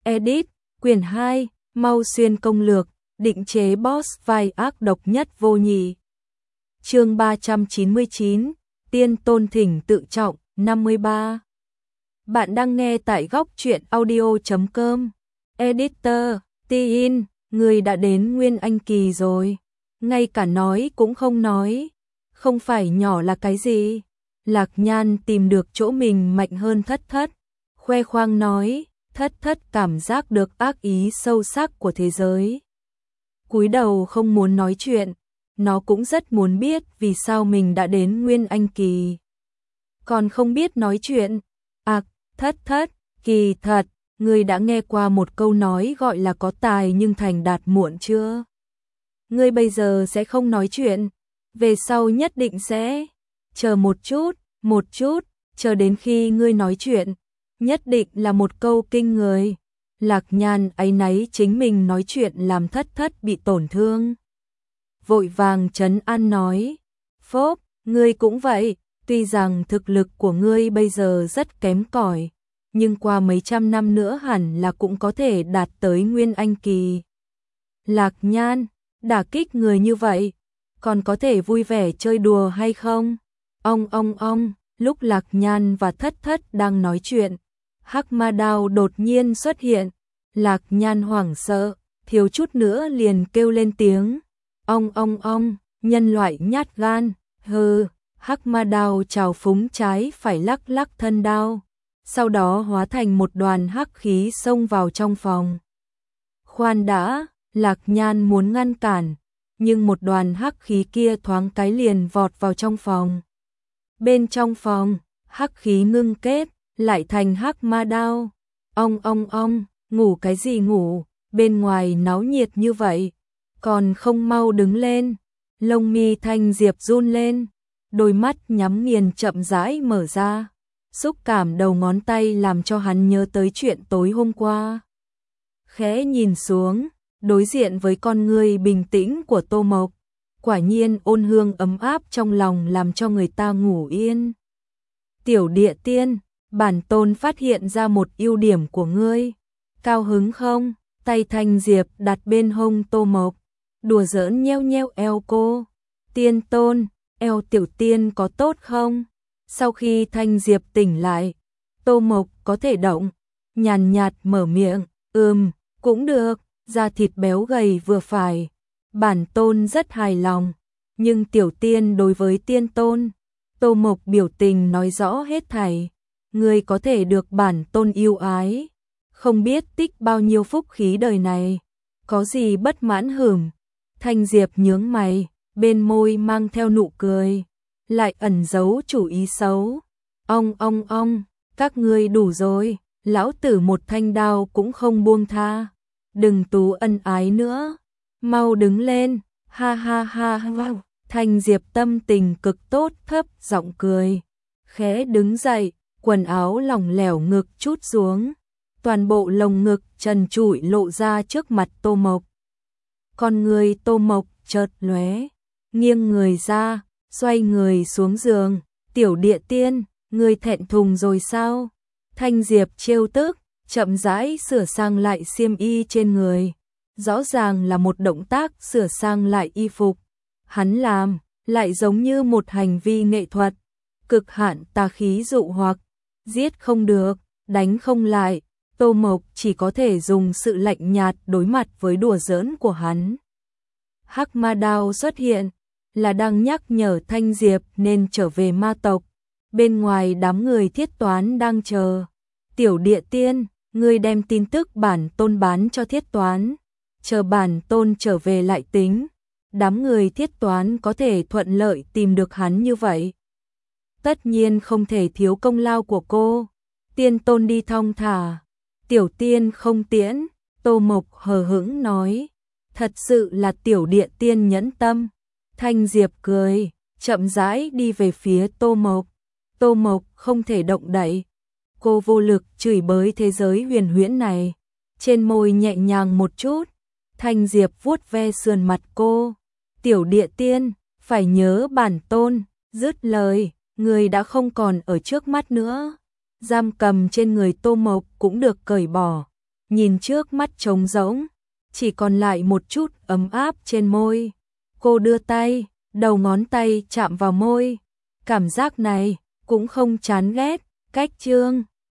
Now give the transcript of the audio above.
Edit, quyển 2, Mau Xuyên công lược, định chế boss vai ác độc nhất vô nhị. Chương 399, Tiên Tôn thỉnh tự trọng, 53. Bạn đang nghe tại góc truyện audio.com. Editor, Tin, người đã đến Nguyên Anh Kỳ rồi. Ngay cả nói cũng không nói. Không phải nhỏ là cái gì? Lạc Nhan tìm được chỗ mình mạnh hơn Thất Thất. Khoe khoang nói, Thất Thất cảm giác được ác ý sâu sắc của thế giới. Cúi đầu không muốn nói chuyện. Nó cũng rất muốn biết vì sao mình đã đến Nguyên Anh Kỳ. Còn không biết nói chuyện. Thất Thất, kỳ thật, ngươi đã nghe qua một câu nói gọi là có tài nhưng thành đạt muộn chưa? Ngươi bây giờ sẽ không nói chuyện, về sau nhất định sẽ. Chờ một chút, chờ đến khi ngươi nói chuyện, nhất định là một câu kinh người. Lạc Nhan áy náy chính mình nói chuyện làm Thất Thất bị tổn thương. Vội vàng trấn an nói, Phốp, ngươi cũng vậy, tuy rằng thực lực của ngươi bây giờ rất kém cỏi, nhưng qua mấy trăm năm nữa hẳn là cũng có thể đạt tới Nguyên Anh Kỳ. Lạc Nhan, đả kích người như vậy, còn có thể vui vẻ chơi đùa hay không? Ong, lúc Lạc Nhan và Thất Thất đang nói chuyện, Hắc Ma Đao đột nhiên xuất hiện. Lạc Nhan hoảng sợ, thiếu chút nữa liền kêu lên tiếng. Ong, nhân loại nhát gan, hừ. Hắc Ma Đao trào phúng trái phải lắc lắc thân đao, sau đó hóa thành một đoàn hắc khí xông vào trong phòng. Khoan đã, Lạc Nhan muốn ngăn cản, nhưng một đoàn hắc khí kia thoáng cái liền vọt vào trong phòng. Bên trong phòng, hắc khí ngưng kết, lại thành Hắc Ma Đao. Ong, ngủ cái gì ngủ, bên ngoài náo nhiệt như vậy, còn không mau đứng lên. Lông mi Thanh Diệp run lên, đôi mắt nhắm nghiền chậm rãi mở ra, xúc cảm đầu ngón tay làm cho hắn nhớ tới chuyện tối hôm qua. Khẽ nhìn xuống, đối diện với con người bình tĩnh của Tô Mộc, quả nhiên ôn hương ấm áp trong lòng làm cho người ta ngủ yên. Tiểu địa tiên, bản tôn phát hiện ra một ưu điểm của ngươi, cao hứng không? Tay Thanh Diệp đặt bên hông Tô Mộc, đùa giỡn nheo eo cô. Tiên tôn, eo tiểu tiên có tốt không? Sau khi Thanh Diệp tỉnh lại, Tô Mộc có thể động, nhàn nhạt mở miệng, cũng được, da thịt béo gầy vừa phải. Bản tôn rất hài lòng, nhưng tiểu tiên đối với tiên tôn. Tô Mộc biểu tình nói rõ hết thảy, ngươi có thể được bản tôn yêu ái, không biết tích bao nhiêu phúc khí đời này, có gì bất mãn hửm? Thanh Diệp nhướng mày, bên môi mang theo nụ cười, lại ẩn giấu chủ ý xấu. Ong, các ngươi đủ rồi, lão tử một thanh đao cũng không buông tha, đừng tú ân ái nữa, mau đứng lên, ha. Thanh Diệp tâm tình cực tốt thấp giọng cười, khẽ đứng dậy, quần áo lỏng lẻo ngực trút xuống, toàn bộ lồng ngực trần trụi lộ ra trước mặt Tô Mộc. Con người Tô Mộc chợt lóe, nghiêng người ra, xoay người xuống giường. Tiểu địa tiên, ngươi thẹn thùng rồi sao? Thanh Diệp trêu tức, chậm rãi sửa sang lại xiêm y trên người. Rõ ràng là một động tác sửa sang lại y phục. Hắn làm, lại giống như một hành vi nghệ thuật. Cực hạn tà khí dụ hoặc, giết không được, đánh không lại. Tô Mộc chỉ có thể dùng sự lạnh nhạt đối mặt với đùa giỡn của hắn. Hắc Ma Đao xuất hiện, là đang nhắc nhở Thanh Diệp nên trở về ma tộc. Bên ngoài đám người thiết toán đang chờ. Tiểu địa tiên, ngươi đem tin tức bản tôn bán cho thiết toán, chờ bản tôn trở về lại tính. Đám người thiết toán có thể thuận lợi tìm được hắn như vậy, tất nhiên không thể thiếu công lao của cô. Tiên tôn đi thong thả, tiểu tiên không tiễn. Tô Mộc hờ hững nói, thật sự là tiểu địa tiên nhẫn tâm. Thanh Diệp cười, chậm rãi đi về phía Tô Mộc. Tô Mộc không thể động đậy, cô vô lực chửi bới thế giới huyền huyễn này, trên môi nhẹ nhàng một chút. Thanh Diệp vuốt ve sườn mặt cô, tiểu địa tiên, phải nhớ bản tôn. Dứt lời, người đã không còn ở trước mắt nữa. Giam cầm trên người Tô Mộc cũng được cởi bỏ. nhìn trước mắt trống rỗng, chỉ còn lại một chút ấm áp trên môi. Cô đưa tay, đầu ngón tay chạm vào môi, cảm giác này cũng không chán ghét, cách Trương